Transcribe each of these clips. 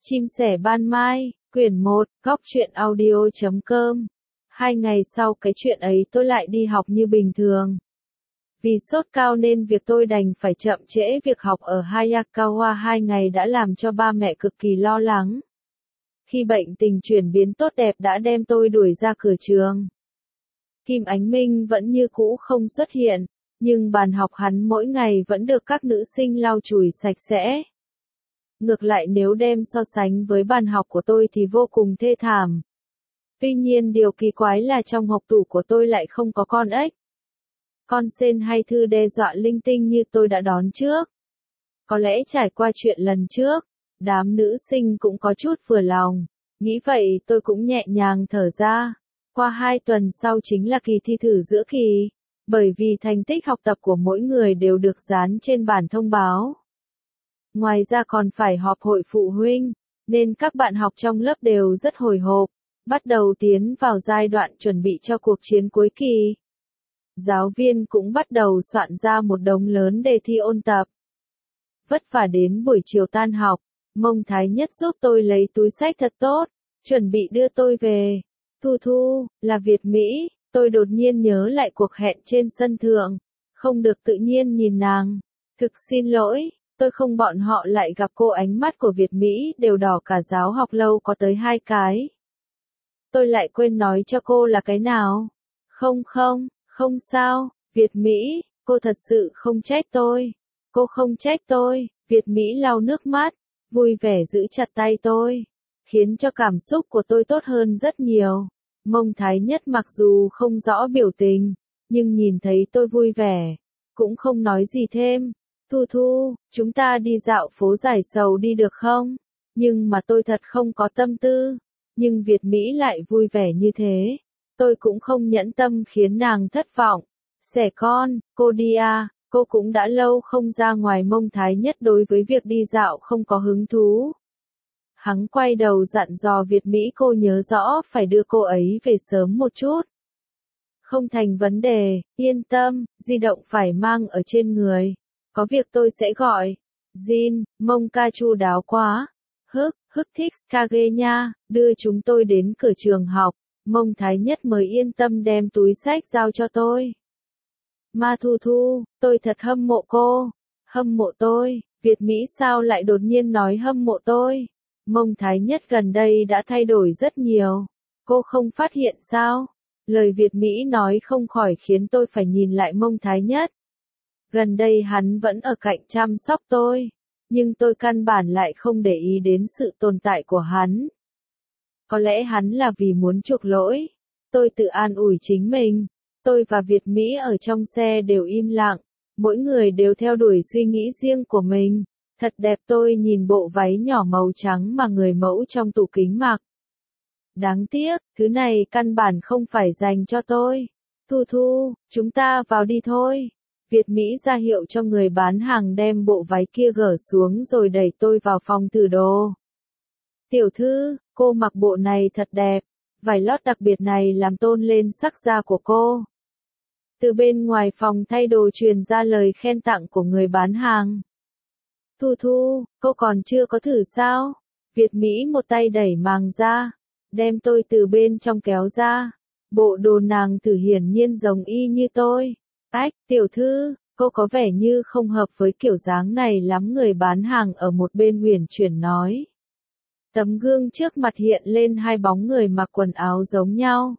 Chim sẻ ban mai, quyển 1, góc truyện audio.com. 2 ngày sau cái chuyện ấy tôi lại đi học như bình thường. Vì sốt cao nên việc tôi đành phải chậm trễ việc học ở Hayakawa 2 ngày đã làm cho ba mẹ cực kỳ lo lắng. Khi bệnh tình chuyển biến tốt đẹp đã đem tôi đuổi ra cửa trường. Kim Ánh Minh vẫn như cũ không xuất hiện, nhưng bàn học hắn mỗi ngày vẫn được các nữ sinh lau chùi sạch sẽ. Ngược lại nếu đem so sánh với bàn học của tôi thì vô cùng thê thảm. Tuy nhiên điều kỳ quái là trong hộp tủ của tôi lại không có con ếch, con sên hay thư đe dọa linh tinh như tôi đã đón trước. Có lẽ trải qua chuyện lần trước, đám nữ sinh cũng có chút vừa lòng. Nghĩ vậy tôi cũng nhẹ nhàng thở ra. Qua 2 tuần sau chính là kỳ thi thử giữa kỳ, bởi vì thành tích học tập của mỗi người đều được dán trên bản thông báo. Ngoài ra còn phải họp hội phụ huynh, nên các bạn học trong lớp đều rất hồi hộp, bắt đầu tiến vào giai đoạn chuẩn bị cho cuộc chiến cuối kỳ. Giáo viên cũng bắt đầu soạn ra một đống lớn đề thi ôn tập. Vất vả đến buổi chiều tan học, Mông Thái Nhất giúp tôi lấy túi xách thật tốt, chuẩn bị đưa tôi về. Thu Thu, là Việt Mỹ, tôi đột nhiên nhớ lại cuộc hẹn trên sân thượng, không được tự nhiên nhìn nàng. Thực xin lỗi, tôi không bọn họ lại gặp cô. Ánh mắt của Việt Mỹ đều đỏ cả giáo học lâu có tới 2 cái. Tôi lại quên nói cho cô là cái nào. Không sao, Việt Mỹ, cô thật sự không trách tôi. Cô không trách tôi, Việt Mỹ lau nước mắt, vui vẻ giữ chặt tay tôi, khiến cho cảm xúc của tôi tốt hơn rất nhiều. Mông Thái Nhất mặc dù không rõ biểu tình, nhưng nhìn thấy tôi vui vẻ, cũng không nói gì thêm. Thu Thu, chúng ta đi dạo phố giải sầu đi được không? Nhưng mà tôi thật không có tâm tư. Nhưng Việt Mỹ lại vui vẻ như thế. Tôi cũng không nhẫn tâm khiến nàng thất vọng. Xẻ con, cô đi à, cô cũng đã lâu không ra ngoài. Mông Thái Nhất đối với việc đi dạo không có hứng thú. Hắn quay đầu dặn dò Việt Mỹ cô nhớ rõ phải đưa cô ấy về sớm một chút. Không thành vấn đề, yên tâm, di động phải mang ở trên người. Có việc tôi sẽ gọi. Jin, Mông ca chu đáo quá. Hức thích Kage nha, đưa chúng tôi đến cửa trường học. Mông Thái Nhất mới yên tâm đem túi xách giao cho tôi. Ma Thu Thu, tôi thật hâm mộ cô. Hâm mộ tôi, Việt Mỹ sao lại đột nhiên nói hâm mộ tôi? Mông Thái Nhất gần đây đã thay đổi rất nhiều. Cô không phát hiện sao? Lời Việt Mỹ nói không khỏi khiến tôi phải nhìn lại Mông Thái Nhất. Gần đây hắn vẫn ở cạnh chăm sóc tôi, nhưng tôi căn bản lại không để ý đến sự tồn tại của hắn. Có lẽ hắn là vì muốn chuộc lỗi. Tôi tự an ủi chính mình. Tôi và Việt Mỹ ở trong xe đều im lặng, mỗi người đều theo đuổi suy nghĩ riêng của mình. Thật đẹp. Tôi nhìn bộ váy nhỏ màu trắng mà người mẫu trong tủ kính mặc. Đáng tiếc, thứ này căn bản không phải dành cho tôi. Thu Thu, chúng ta vào đi thôi. Việt Mỹ ra hiệu cho người bán hàng đem bộ váy kia gỡ xuống rồi đẩy tôi vào phòng thử đồ. Tiểu thư, cô mặc bộ này thật đẹp. Vải lót đặc biệt này làm tôn lên sắc da của cô. Từ bên ngoài phòng thay đồ truyền ra lời khen tặng của người bán hàng. Thu Thu, cô còn chưa có thử sao? Việt Mỹ một tay đẩy màng ra, đem tôi từ bên trong kéo ra. Bộ đồ nàng thử hiển nhiên giống y như tôi. Ách, tiểu thư, cô có vẻ như không hợp với kiểu dáng này lắm. Người bán hàng ở một bên uyển chuyển nói. Tấm gương trước mặt hiện lên 2 bóng người mặc quần áo giống nhau.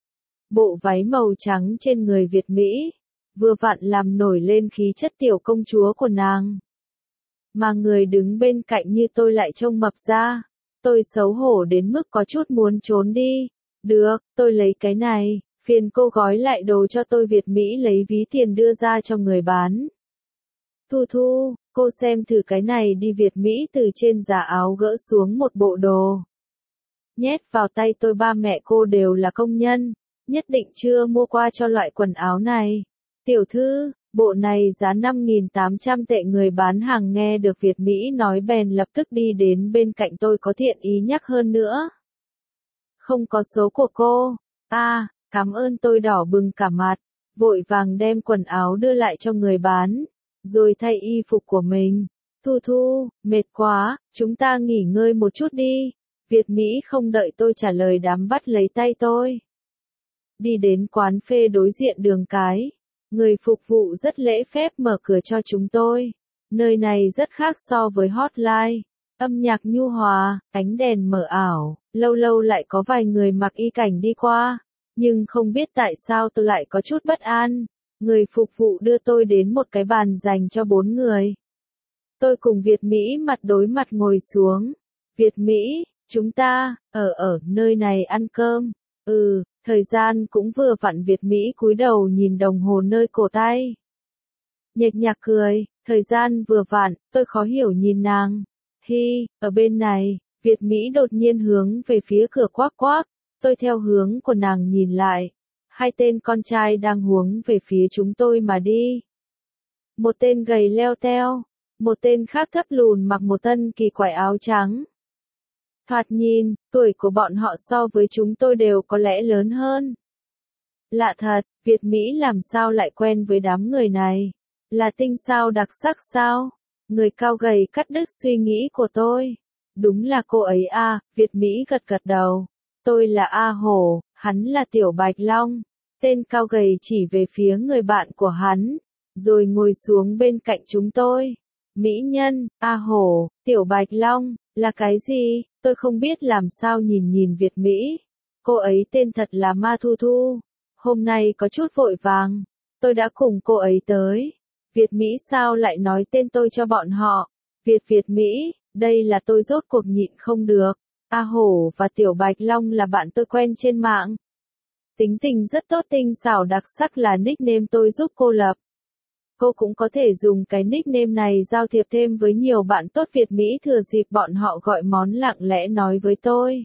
Bộ váy màu trắng trên người Việt Mỹ, vừa vặn làm nổi lên khí chất tiểu công chúa của nàng. Mà người đứng bên cạnh như tôi lại trông mập ra. Tôi xấu hổ đến mức có chút muốn trốn đi. Được, tôi lấy cái này, phiền cô gói lại đồ cho tôi. Việt Mỹ lấy ví tiền đưa ra cho người bán. Thu Thu, cô xem thử cái này đi. Việt Mỹ từ trên giá áo gỡ xuống một bộ đồ. Nhét vào tay tôi. Ba mẹ cô đều là công nhân, nhất định chưa mua qua cho loại quần áo này. Tiểu thư, bộ này giá 5.800 tệ. Người bán hàng nghe được Việt Mỹ nói bèn lập tức đi đến bên cạnh tôi có thiện ý nhắc hơn nữa. Không có số của cô. Cảm ơn. Tôi đỏ bừng cả mặt, vội vàng đem quần áo đưa lại cho người bán, rồi thay y phục của mình. Thu Thu, mệt quá, chúng ta nghỉ ngơi một chút đi. Việt Mỹ không đợi tôi trả lời đám bắt lấy tay tôi. Đi đến quán phê đối diện đường cái. Người phục vụ rất lễ phép mở cửa cho chúng tôi. Nơi này rất khác so với hotline. Âm nhạc nhu hòa, ánh đèn mờ ảo, lâu lâu lại có vài người mặc y cảnh đi qua. Nhưng không biết tại sao tôi lại có chút bất an. Người phục vụ đưa tôi đến một cái bàn dành cho 4 người. Tôi cùng Việt Mỹ mặt đối mặt ngồi xuống. Việt Mỹ, chúng ta, ở nơi này ăn cơm. Thời gian cũng vừa vặn. Việt Mỹ cúi đầu nhìn đồng hồ nơi cổ tay. Nhếch nhạc cười, thời gian vừa vặn, tôi khó hiểu nhìn nàng. Ở bên này, Việt Mỹ đột nhiên hướng về phía cửa quắc quắc. Tôi theo hướng của nàng nhìn lại. 2 tên con trai đang hướng về phía chúng tôi mà đi. Một tên gầy leo teo, một tên khác thấp lùn mặc một thân kỳ quái áo trắng. Thoạt nhìn, tuổi của bọn họ so với chúng tôi đều có lẽ lớn hơn. Lạ thật, Việt Mỹ làm sao lại quen với đám người này? Là tinh sao đặc sắc sao? Người cao gầy cắt đứt suy nghĩ của tôi. Đúng là cô ấy à, Việt Mỹ gật gật đầu. Tôi là A Hổ, hắn là Tiểu Bạch Long. Tên cao gầy chỉ về phía người bạn của hắn, rồi ngồi xuống bên cạnh chúng tôi. Mỹ nhân, A Hổ, Tiểu Bạch Long, là cái gì? Tôi không biết làm sao nhìn Việt Mỹ. Cô ấy tên thật là Ma Thu Thu. Hôm nay có chút vội vàng. Tôi đã cùng cô ấy tới. Việt Mỹ sao lại nói tên tôi cho bọn họ? Việt Mỹ, đây là tôi rốt cuộc nhịn không được. A Hổ và Tiểu Bạch Long là bạn tôi quen trên mạng. Tính tình rất tốt, tinh xảo đặc sắc là nickname tôi giúp cô lập. Cô cũng có thể dùng cái nickname này giao thiệp thêm với nhiều bạn tốt. Việt Mỹ thừa dịp bọn họ gọi món lặng lẽ nói với tôi.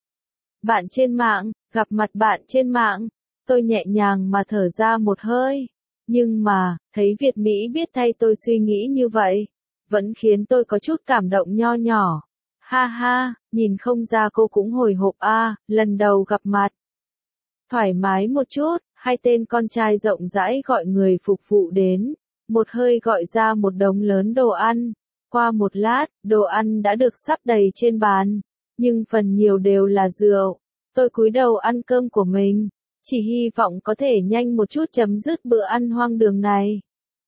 Bạn trên mạng, gặp mặt bạn trên mạng. Tôi nhẹ nhàng mà thở ra một hơi. Nhưng mà, thấy Việt Mỹ biết thay tôi suy nghĩ như vậy, vẫn khiến tôi có chút cảm động nho nhỏ. Ha ha, nhìn không ra cô cũng hồi hộp à, lần đầu gặp mặt. Thoải mái một chút, 2 tên con trai rộng rãi gọi người phục vụ đến. Một hơi gọi ra một đống lớn đồ ăn. Qua một lát, đồ ăn đã được sắp đầy trên bàn. Nhưng phần nhiều đều là rượu. Tôi cúi đầu ăn cơm của mình. Chỉ hy vọng có thể nhanh một chút chấm dứt bữa ăn hoang đường này.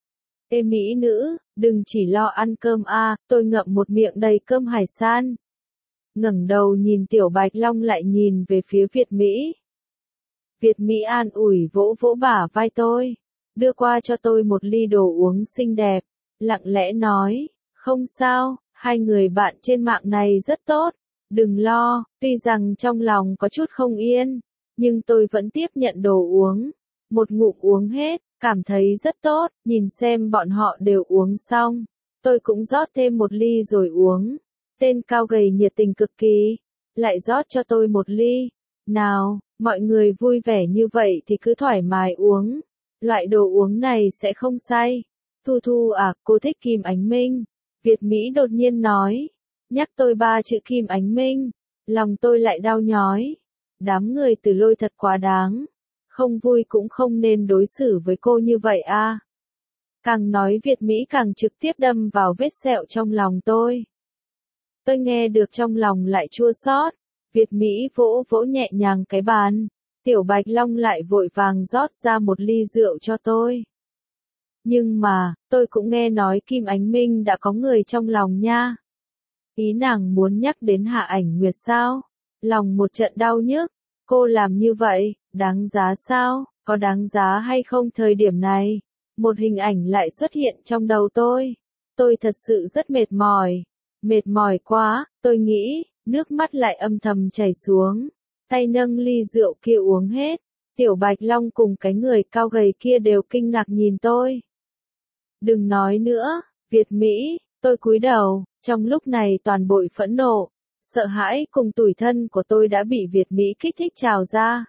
Ê Mỹ nữ, đừng chỉ lo ăn cơm à, tôi ngậm một miệng đầy cơm hải sản. Ngẩng đầu nhìn Tiểu Bạch Long lại nhìn về phía Việt Mỹ. Việt Mỹ an ủi vỗ vỗ bả vai tôi, đưa qua cho tôi một ly đồ uống xinh đẹp, lặng lẽ nói, không sao, 2 người bạn trên mạng này rất tốt, đừng lo, tuy rằng trong lòng có chút không yên, nhưng tôi vẫn tiếp nhận đồ uống, một ngụm uống hết, cảm thấy rất tốt, nhìn xem bọn họ đều uống xong, tôi cũng rót thêm một ly rồi uống, tên cao gầy nhiệt tình cực kỳ, lại rót cho tôi một ly, nào. Mọi người vui vẻ như vậy thì cứ thoải mái uống. Loại đồ uống này sẽ không say. Thu Thu à, cô thích Kim Ánh Minh. Việt Mỹ đột nhiên nói. Nhắc tôi 3 chữ Kim Ánh Minh. Lòng tôi lại đau nhói. Đám người Từ Lôi thật quá đáng. Không vui cũng không nên đối xử với cô như vậy à. Càng nói Việt Mỹ càng trực tiếp đâm vào vết sẹo trong lòng tôi. Tôi nghe được trong lòng lại chua xót. Việt Mỹ vỗ vỗ nhẹ nhàng cái bàn. Tiểu Bạch Long lại vội vàng rót ra một ly rượu cho tôi. Nhưng mà, tôi cũng nghe nói Kim Ánh Minh đã có người trong lòng nha. Ý nàng muốn nhắc đến Hạ Ảnh Nguyệt sao? Lòng một trận đau nhức. Cô làm như vậy, đáng giá sao? Có đáng giá hay không? Thời điểm này, một hình ảnh lại xuất hiện trong đầu tôi. Tôi thật sự rất mệt mỏi. Mệt mỏi quá, tôi nghĩ. Nước mắt lại âm thầm chảy xuống, tay nâng ly rượu kia uống hết, Tiểu Bạch Long cùng cái người cao gầy kia đều kinh ngạc nhìn tôi. Đừng nói nữa, Việt Mỹ, tôi cúi đầu, trong lúc này toàn bội phẫn nộ, sợ hãi cùng tủi thân của tôi đã bị Việt Mỹ kích thích trào ra.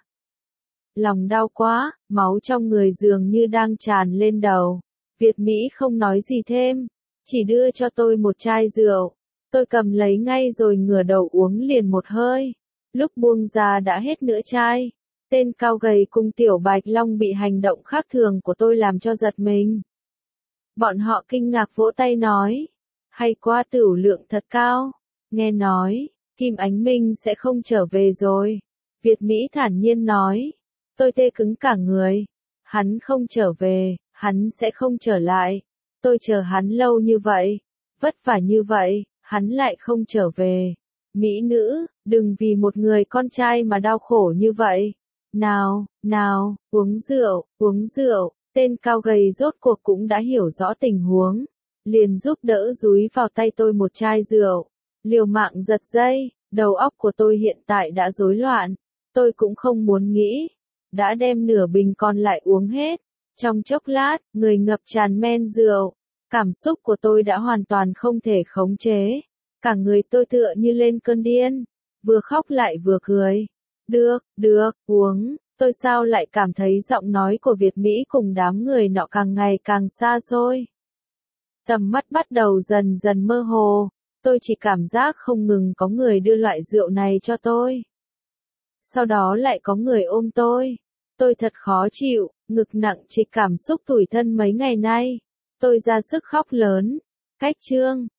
Lòng đau quá, máu trong người dường như đang tràn lên đầu, Việt Mỹ không nói gì thêm, chỉ đưa cho tôi một chai rượu. Tôi cầm lấy ngay rồi ngửa đầu uống liền một hơi. Lúc buông ra đã hết nửa chai. Tên cao gầy cùng Tiểu Bạch Long bị hành động khác thường của tôi làm cho giật mình. Bọn họ kinh ngạc vỗ tay nói. Hay quá, tửu lượng thật cao. Nghe nói, Kim Ánh Minh sẽ không trở về rồi. Việt Mỹ thản nhiên nói. Tôi tê cứng cả người. Hắn không trở về, hắn sẽ không trở lại. Tôi chờ hắn lâu như vậy, vất vả như vậy, hắn lại không trở về. Mỹ nữ, đừng vì một người con trai mà đau khổ như vậy. Nào, nào, uống rượu, uống rượu. Tên cao gầy rốt cuộc cũng đã hiểu rõ tình huống. Liền giúp đỡ dúi vào tay tôi một chai rượu. Liều mạng giật dây, đầu óc của tôi hiện tại đã rối loạn. Tôi cũng không muốn nghĩ. Đã đem nửa bình còn lại uống hết. Trong chốc lát, người ngập tràn men rượu. Cảm xúc của tôi đã hoàn toàn không thể khống chế. Cả người tôi tựa như lên cơn điên. Vừa khóc lại vừa cười. Được, uống. Tôi sao lại cảm thấy giọng nói của Việt Mỹ cùng đám người nọ càng ngày càng xa xôi. Tầm mắt bắt đầu dần dần mơ hồ. Tôi chỉ cảm giác không ngừng có người đưa loại rượu này cho tôi. Sau đó lại có người ôm tôi. Tôi thật khó chịu, ngực nặng trịch cảm xúc tủi thân mấy ngày nay. Tôi ra sức khóc lớn. Cách chương